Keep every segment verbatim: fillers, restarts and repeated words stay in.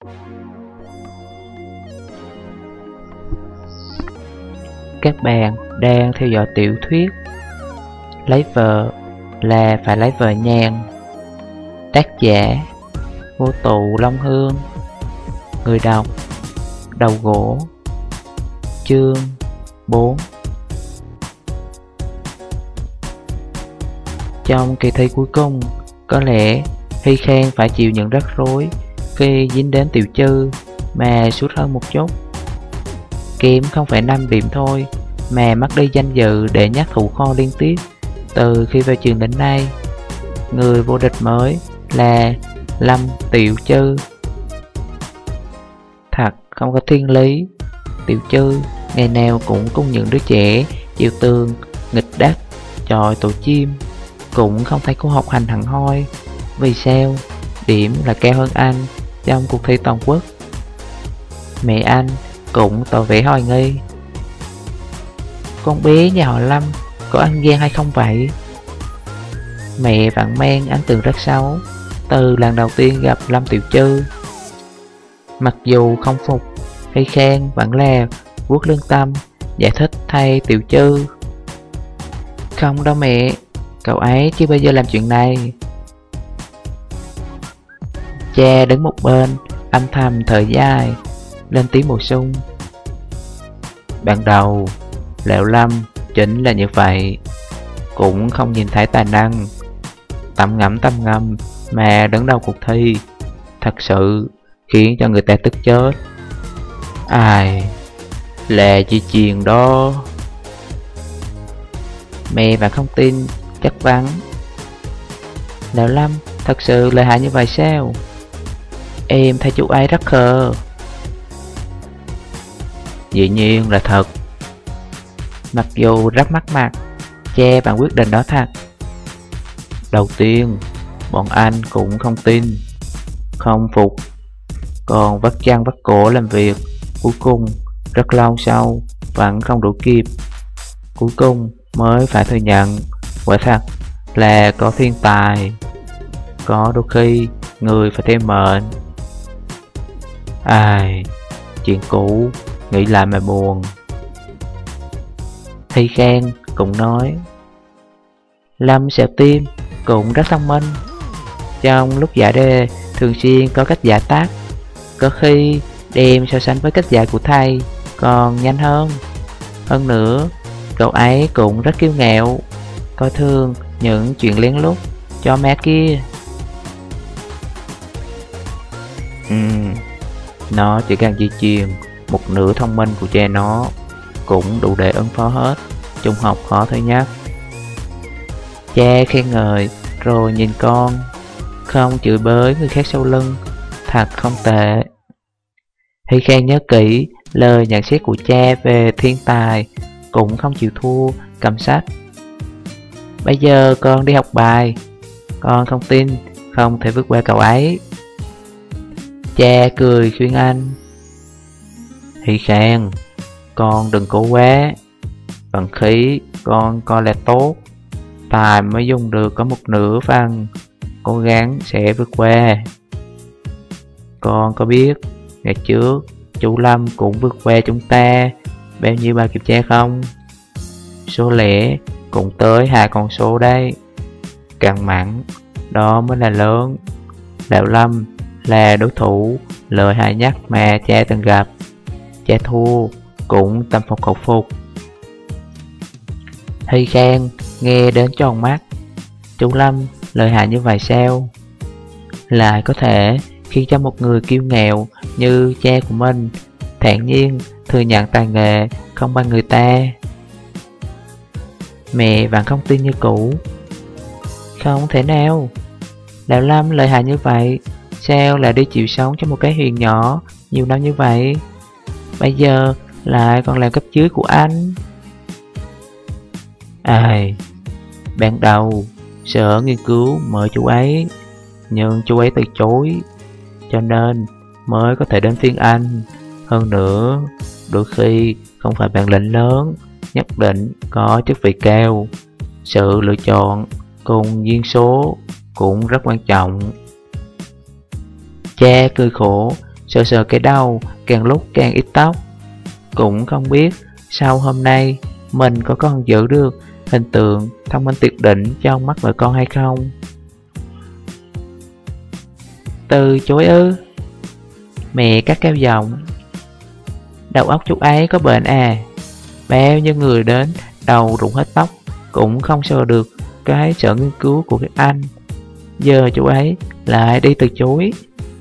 Các bạn đang theo dõi tiểu thuyết Lấy vợ là phải lấy vợ nhàn. Tác giả Vô Tụ Long Hương. Người đọc Đầu Gỗ. Chương bốn. Trong kỳ thi cuối cùng, có lẽ Hy Khang phải chịu những rắc rối khi dính đến Tiểu Chư mà sút hơn một chút. Kém không phải năm điểm thôi, mà mất đi danh dự để nhắc thủ kho liên tiếp từ khi vào trường đến nay. Người vô địch mới là Lâm Tiểu Chư. Thật không có thiên lý. Tiểu Chư ngày nào cũng cùng những đứa trẻ chịu tường, nghịch đắc, chọi tổ chim, cũng không thấy cô học hành hẳn hoi. Vì sao điểm là cao hơn anh trong cuộc thi toàn quốc? Mẹ anh cũng tỏ vẻ hoài nghi. Con bé nhà họ Lâm có ăn gian hay không vậy? Mẹ vẫn mang ấn tượng rất xấu từ lần đầu tiên gặp Lâm Tiểu Chư. Mặc dù không phục, Hy Khang vẫn là vuốt lương tâm giải thích thay Tiểu Chư. Không đâu mẹ, cậu ấy chưa bao giờ làm chuyện này. Cha đứng một bên âm thầm thở dài, lên tiếng bổ sung. Ban đầu Lão Lâm chính là như vậy, cũng không nhìn thấy tài năng, tầm ngẫm tầm ngâm mà đứng đầu cuộc thi, thật sự khiến cho người ta tức chết. Ai là chị Chiền đó. Mẹ vẫn không tin, chắc vắng. Lão Lâm thật sự lợi hại như vậy sao? Em thấy chú ấy rất khờ. Dĩ nhiên là thật. Mặc dù rất mắc mặt, cha bạn quyết định đó thật. Đầu tiên, bọn anh cũng không tin, không phục, còn vắt chân vắt cổ làm việc. Cuối cùng, rất lâu sau, vẫn không đủ kịp. Cuối cùng mới phải thừa nhận, quả thật là có thiên tài. Có đôi khi, người phải theo mệnh. Ai, chuyện cũ, nghĩ lại mà buồn. Hy Khang cũng nói. Lâm Sẹo Tim cũng rất thông minh. Trong lúc giải đề thường xuyên có cách giải tác, có khi đem so sánh với cách giải của thầy còn nhanh hơn. Hơn nữa, cậu ấy cũng rất kiêu ngạo, coi thường những chuyện lén lút cho mẹ kia. Ừm, nó chỉ cần di truyền một nửa thông minh của cha nó, cũng đủ để ứng phó hết. Trung học khó thôi nhé. Cha khen ngợi rồi nhìn con, không chửi bới người khác sau lưng, thật không tệ. Hy Khang nhớ kỹ lời nhận xét của cha về thiên tài, cũng không chịu thua, cầm sách. Bây giờ con đi học bài, con không tin không thể vượt qua cậu ấy. Cha cười khuyên anh. Hy Khang, con đừng cố quá. Vận khí con coi là tốt, tài mới dùng được có một nửa phần, cố gắng sẽ vượt qua. Con có biết ngày trước chú Lâm cũng vượt qua chúng ta bao nhiêu bài kiểm tra không? Số lẻ cũng tới hai con số đây. Càng mặn đó mới là lớn. Lão Lâm là đối thủ lợi hại nhất mà cha từng gặp. Cha thua cũng tâm phục khẩu phục. Hy Khang nghe đến tròn mắt. Chú Lâm lợi hại như vậy sao? Lại có thể khiến cho một người kiêu ngạo như cha của mình thản nhiên thừa nhận tài nghệ không bằng người ta. Mẹ vẫn không tin như cũ. Không thể nào. Lão Lâm lợi hại như vậy, sao lại đi chịu sống cho một cái huyện nhỏ nhiều năm như vậy? Bây giờ lại còn làm cấp dưới của anh. Ai, ban đầu sở nghiên cứu mời chú ấy, nhưng chú ấy từ chối, cho nên mới có thể đến phiên anh. Hơn nữa, đôi khi không phải bản lĩnh lớn nhất định có chức vị cao. Sự lựa chọn cùng duyên số cũng rất quan trọng. Cha cười khổ sờ sờ cái đầu, càng lúc càng ít tóc. Cũng không biết sau hôm nay mình có còn giữ được hình tượng thông minh tuyệt đỉnh trong mắt vợ con hay không. Từ chối ư? Mẹ cắt cao giọng. Đầu óc chú ấy có bệnh à? Bao nhiêu người đến đầu rụng hết tóc cũng không sờ được cái sở nghiên cứu của các anh. Giờ chú ấy lại đi từ chối.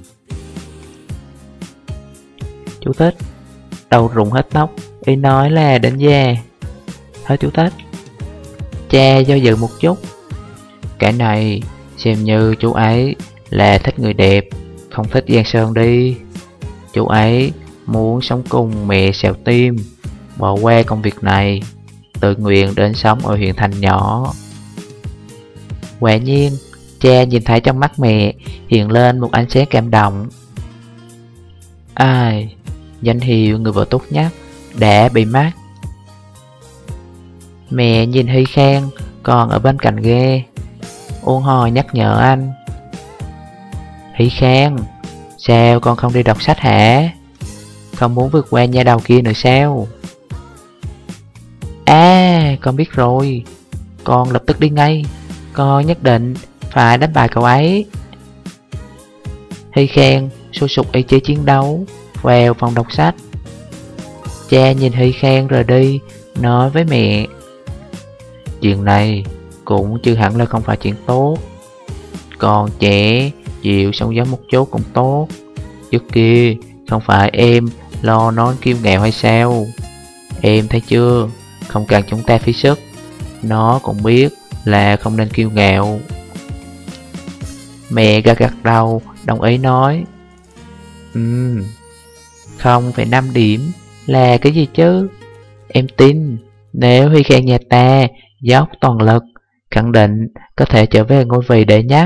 Chú thích: đầu rụng hết tóc, ý nói là đến già. Thôi chú thích. Cha do dự một chút. Cái này xem như chú ấy là thích người đẹp, không thích Giang Sơn đi. Chú ấy muốn sống cùng mẹ xẹo tim, bỏ qua công việc này, tự nguyện đến sống ở huyện thành nhỏ. Quả nhiên, cha nhìn thấy trong mắt mẹ hiện lên một ánh sáng cảm động. Ai, danh hiệu người vợ tốt nhất đã bị mất. Mẹ nhìn Hy Khang còn ở bên cạnh ghe, ôn hò nhắc nhở anh. Hy Khang, sao con không đi đọc sách hả? Không muốn vượt qua nha đầu kia nữa sao? À, con biết rồi. Con lập tức đi ngay. Con nhất định phải đánh bại cậu ấy. Hy Khang sôi sục ý chí chiến đấu vào phòng đọc sách. Cha nhìn Hy Khang rời đi, nói với mẹ. Chuyện này cũng chưa hẳn là không phải chuyện tốt. Còn trẻ, chịu sóng gió một chút cũng tốt. Trước kia không phải em lo nói kiêu ngạo hay sao? Em thấy chưa, không cần chúng ta phí sức, nó cũng biết là không nên kiêu ngạo. Mẹ gật gật đầu, đồng ý nói. Ừm, không phải năm điểm là cái gì chứ? Em tin nếu Huy Khang nhà ta dốc toàn lực, khẳng định có thể trở về ngôi vị đệ nhất.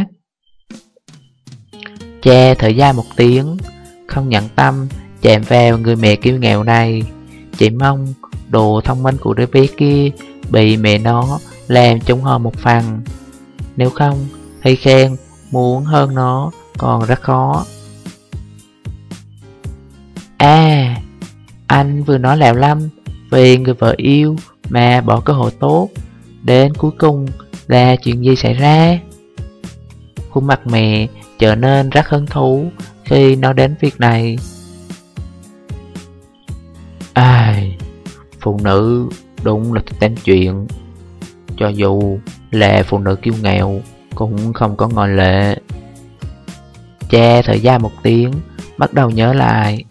Cha thở dài một tiếng, không nhận tâm chạm vào người mẹ kiêu ngạo này. Chỉ mong đồ thông minh của đứa bé kia bị mẹ nó làm trúng hơn một phần. Nếu không, Huy Khang muốn hơn nó còn rất khó. À, anh vừa nói lạo lắm vì người vợ yêu mà bỏ cơ hội tốt. Đến cuối cùng là chuyện gì xảy ra? Khuôn mặt mẹ trở nên rất hứng thú khi nói đến việc này. Ai, phụ nữ đúng là tên chuyện. Cho dù là phụ nữ kiêu ngạo cũng không có ngoại lệ. Cha thở dài một tiếng, bắt đầu nhớ lại.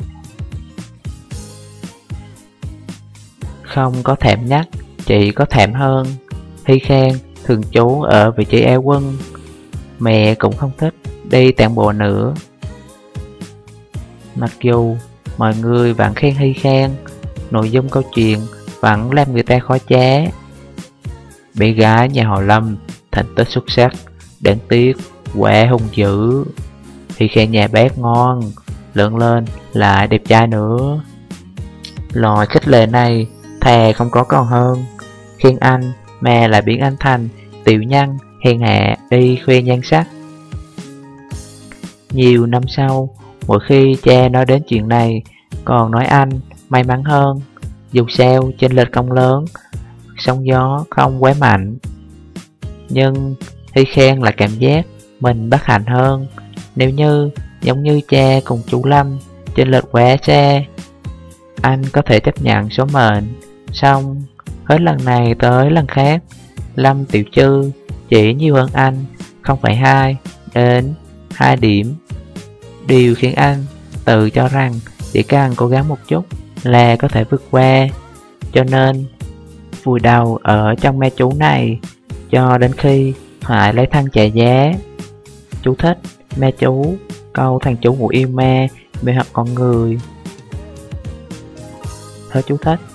Không có thèm nhắc, chỉ có thèm hơn. Hy Khang thường trú ở vị trí eo quân. Mẹ cũng không thích đi tản bộ nữa. Mặc dù mọi người vẫn khen Hy Khang, nội dung câu chuyện vẫn làm người ta khó chán. Bé gái nhà họ Lâm thành tích xuất sắc, đáng tiếc quá hung dữ. Hy Khang nhà bác ngon, lớn lên lại đẹp trai nữa. Loại khích lệ này thà không có còn hơn. Khen anh mà lại biến anh thành tiểu nhân hèn hạ đi khoe nhan sắc. Nhiều năm sau, mỗi khi cha nói đến chuyện này, còn nói anh may mắn hơn. Dù sao chênh lệch không lớn, sóng gió không quá mạnh. Nhưng Hy Khang lại cảm giác mình bất hạnh hơn. Nếu như giống như cha cùng chú Lâm chênh lệch quá xa, anh có thể chấp nhận số mệnh. Xong hết lần này tới lần khác, Lâm Tiểu Trư chỉ nhiều hơn anh không phẩy hai đến hai điểm. Điều khiến anh tự cho rằng chỉ cần cố gắng một chút là có thể vượt qua. Cho nên vùi đầu ở trong ma chú này cho đến khi phải lấy thân trả giá. Chú thích: ma chú, câu thằng chú ngụ yêu ma mê hoặc con người. Thôi chú thích.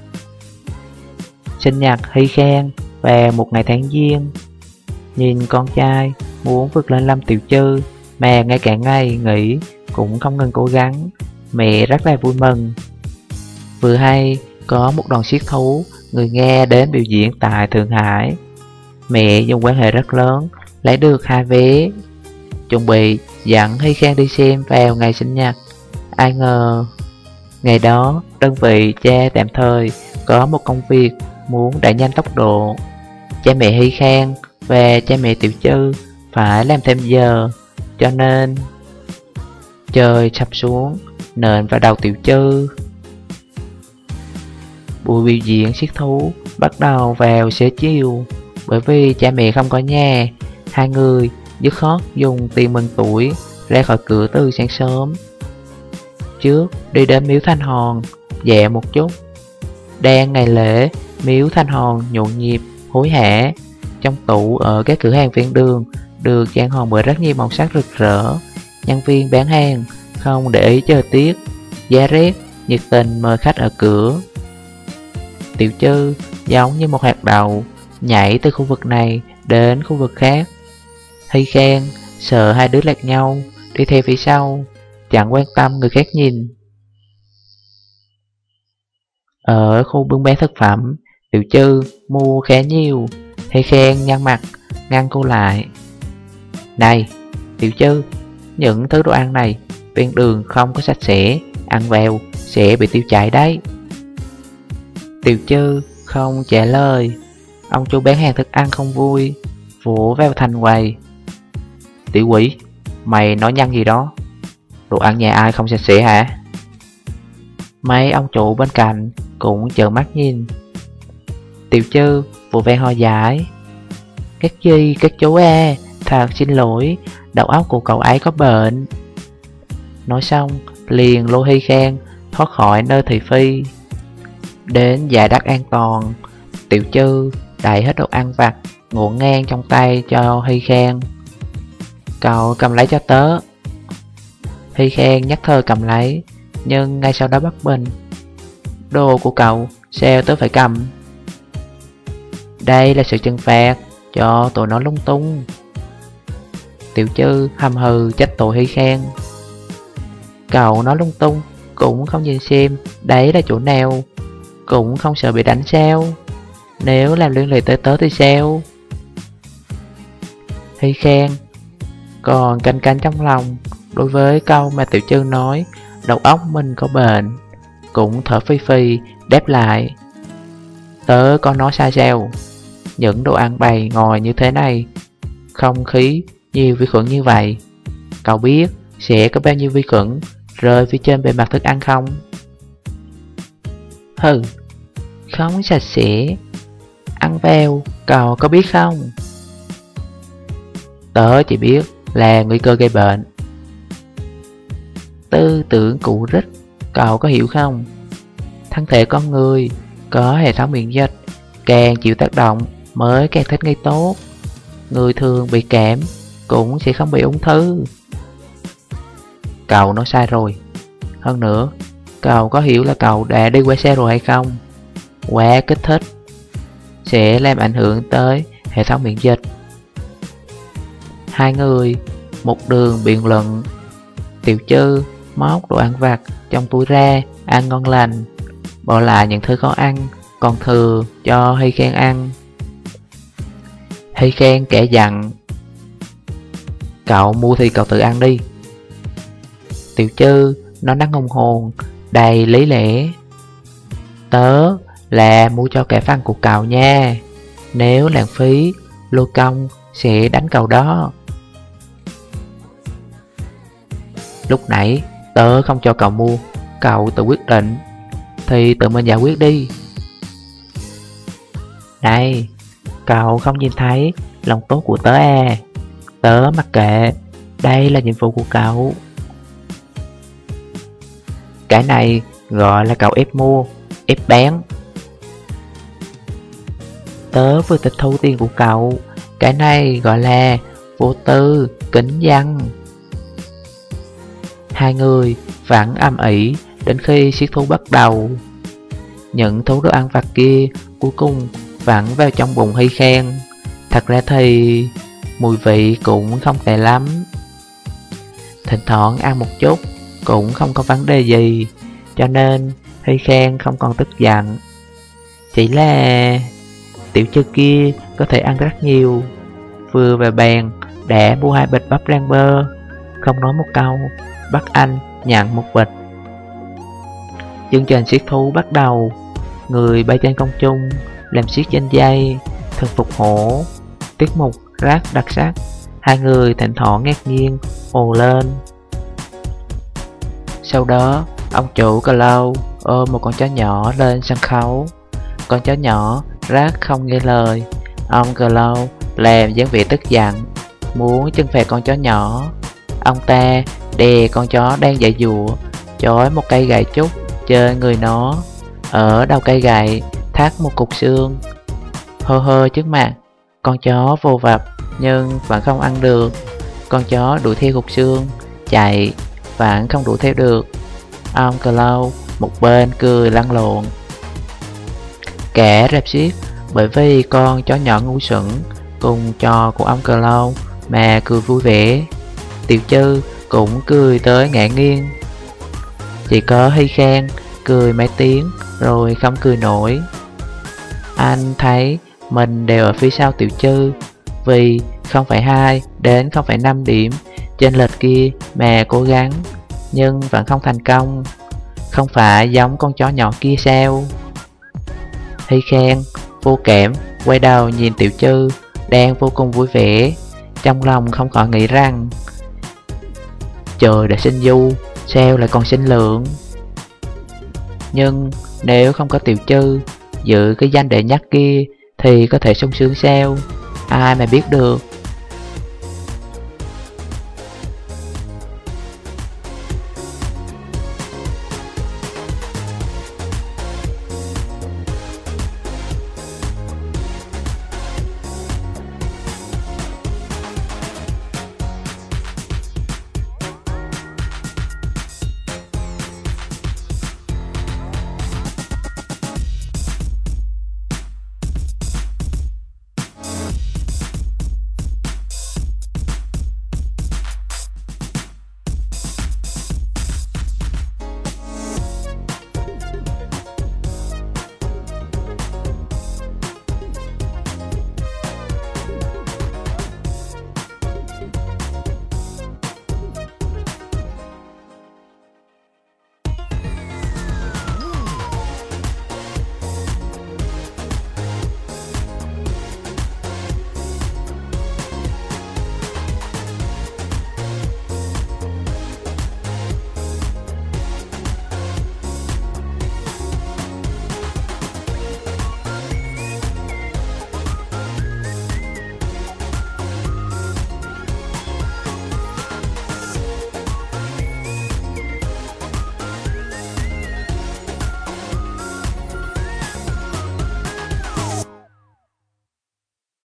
Sinh nhật Hy Khang vào một ngày tháng giêng. Nhìn con trai muốn vượt lên Lâm Tiểu Trư mà ngay cả ngày nghỉ cũng không ngừng cố gắng, mẹ rất là vui mừng. Vừa hay có một đoàn siết thú người Nga đến biểu diễn tại Thượng Hải. Mẹ dùng quan hệ rất lớn lấy được hai vé, chuẩn bị dẫn Hy Khang đi xem vào ngày sinh nhật. Ai ngờ ngày đó đơn vị cha tạm thời có một công việc muốn đẩy nhanh tốc độ. Cha mẹ Hy Khang và cha mẹ Tiểu Chư phải làm thêm giờ, cho nên trời sập xuống nện vào đầu Tiểu Chư. Buổi biểu diễn siết thú bắt đầu vào xế chiều. Bởi vì cha mẹ không có nhà, hai người dứt khoát dùng tiền mừng tuổi ra khỏi cửa từ sáng sớm. Trước đi đến miếu Thanh Hòn dạo một chút. Đang ngày lễ, miếu Thanh Hòn nhộn nhịp hối hả. Trong tủ ở các cửa hàng ven đường được trang hoàng bởi rất nhiều màu sắc rực rỡ. Nhân viên bán hàng không để ý thời tiết giá rét, nhiệt tình mời khách ở cửa. Tiểu Chư giống như một hạt đậu nhảy từ khu vực này đến khu vực khác. Hy Khang sợ hai đứa lạc nhau, đi theo phía sau, chẳng quan tâm người khác nhìn. Ở khu buôn bán thực phẩm, Tiểu Chư mua khá nhiều. Hy Khang nhăn mặt ngăn cô lại. Này Tiểu Chư, những thứ đồ ăn này ven đường không có sạch sẽ, ăn vào sẽ bị tiêu chảy đấy. Tiểu Chư không trả lời. Ông chủ bán hàng thức ăn không vui, vỗ vào thành quầy. Tiểu quỷ, mày nói nhăng gì đó? Đồ ăn nhà ai không sạch sẽ hả? Mấy ông chủ bên cạnh cũng trợn mắt nhìn. Tiểu Chư vội vàng ho giải. Các gì các chú à, thật xin lỗi, đầu óc của cậu ấy có bệnh. Nói xong liền lôi Hy Khang thoát khỏi nơi thị phi. Đến dải đất an toàn, Tiểu Chư đẩy hết đồ ăn vặt ngổn ngang trong tay cho Hy Khang. Cậu cầm lấy cho tớ. Hy Khang nhắc thơ cầm lấy, nhưng ngay sau đó bất bình. Đồ của cậu sao tớ phải cầm? Đây là sự trừng phạt cho tụi nó lung tung. Tiểu Chư hầm hừ trách tội Hy Khang. Cậu nói lung tung cũng không nhìn xem đấy là chỗ nào, cũng không sợ bị đánh sao? Nếu làm liên lụy tới tớ thì sao? Hy Khang còn canh cánh trong lòng đối với câu mà Tiểu Chư nói đầu óc mình có bệnh, cũng thở phì phì đáp lại. Tớ có nói sai sao? Những đồ ăn bày ngồi như thế này, không khí nhiều vi khuẩn như vậy, cậu biết sẽ có bao nhiêu vi khuẩn rơi phía trên bề mặt thức ăn không? Hừ, không sạch sẽ, ăn vào cậu có biết không? Tớ chỉ biết là nguy cơ gây bệnh. Tư tưởng cũ rích, cậu có hiểu không? Thân thể con người có hệ thống miễn dịch, càng chịu tác động mới càng thích nghi tốt. Người thường bị cảm cũng sẽ không bị ung thư. Cậu nói sai rồi. Hơn nữa, cậu có hiểu là cậu đã đi qua xe rồi hay không? Quá kích thích sẽ làm ảnh hưởng tới hệ thống miễn dịch. Hai người một đường biện luận. Tiểu Chư móc đồ ăn vặt trong túi ra ăn ngon lành, bỏ lại những thứ khó ăn còn thừa cho Hy Khang ăn. Hy Khang kẻ dặn. Cậu mua thì cậu tự ăn đi. Tiểu Chư nó năng hùng hồn đầy lý lẽ. Tớ là mua cho cả phần của cậu nha, nếu lãng phí lôi công sẽ đánh cậu đó. Lúc nãy tớ không cho cậu mua, cậu tự quyết định thì tự mình giải quyết đi. Này, cậu không nhìn thấy lòng tốt của tớ à? Tớ mặc kệ, đây là nhiệm vụ của cậu. Cái này gọi là cậu ép mua, ép bán. Tớ vừa tịch thu tiền của cậu, cái này gọi là vô tư, kính dân. Hai người vẫn âm ỉ đến khi siết thú bắt đầu. Những thú đồ ăn vặt kia cuối cùng vẫn vào trong bụng Hy Khang. Thật ra thì mùi vị cũng không tệ lắm. Thỉnh thoảng ăn một chút cũng không có vấn đề gì, cho nên Hy Khang không còn tức giận. Chỉ là Tiểu Chư kia có thể ăn rất nhiều. Vừa về bàn đã mua hai bịch bắp rang bơ, không nói một câu bắt anh nhận một bịch Chương trình siết thú bắt đầu. Người bay trên không trung, làm siết trên dây, thần phục hổ. Tiết mục rất đặc sắc. Hai người thỉnh thoảng ngạc nhiên ồ lên. Sau đó, ông chủ Cloud ôm một con chó nhỏ lên sân khấu. Con chó nhỏ rất không nghe lời. Ông Cloud làm dáng vẻ tức giận, muốn trừng phạt con chó nhỏ. Ông ta đè con chó đang dãy dụa, chói một cây gậy trúc trên người nó. Ở đầu cây gậy thắt một cục xương. Hơ hơ trước mặt, con chó vô vập nhưng vẫn không ăn được. Con chó đuổi theo cục xương, chạy vẫn không đuổi theo được. Ông Cloud một bên cười lăn lộn. Cả rạp xiếc bởi vì con chó nhỏ ngu xuẩn cùng trò của ông Cloud mà cười vui vẻ. Tiểu Trư cũng cười tới ngã nghiêng. Chỉ có Hy Khang cười mấy tiếng rồi không cười nổi. Anh thấy mình đều ở phía sau Tiểu Trư, vì không phải hai đến không phải năm điểm trên lệch kia mà cố gắng, nhưng vẫn không thành công. Không phải giống con chó nhỏ kia sao? Hy Khang vô cảm quay đầu nhìn Tiểu Trư đang vô cùng vui vẻ, trong lòng không khỏi nghĩ rằng trời đã sinh du, sao lại còn sinh lượng. Nhưng nếu không có Tiểu Trư giữ cái danh đệ nhất kia thì có thể sung sướng sao? Ai mà biết được.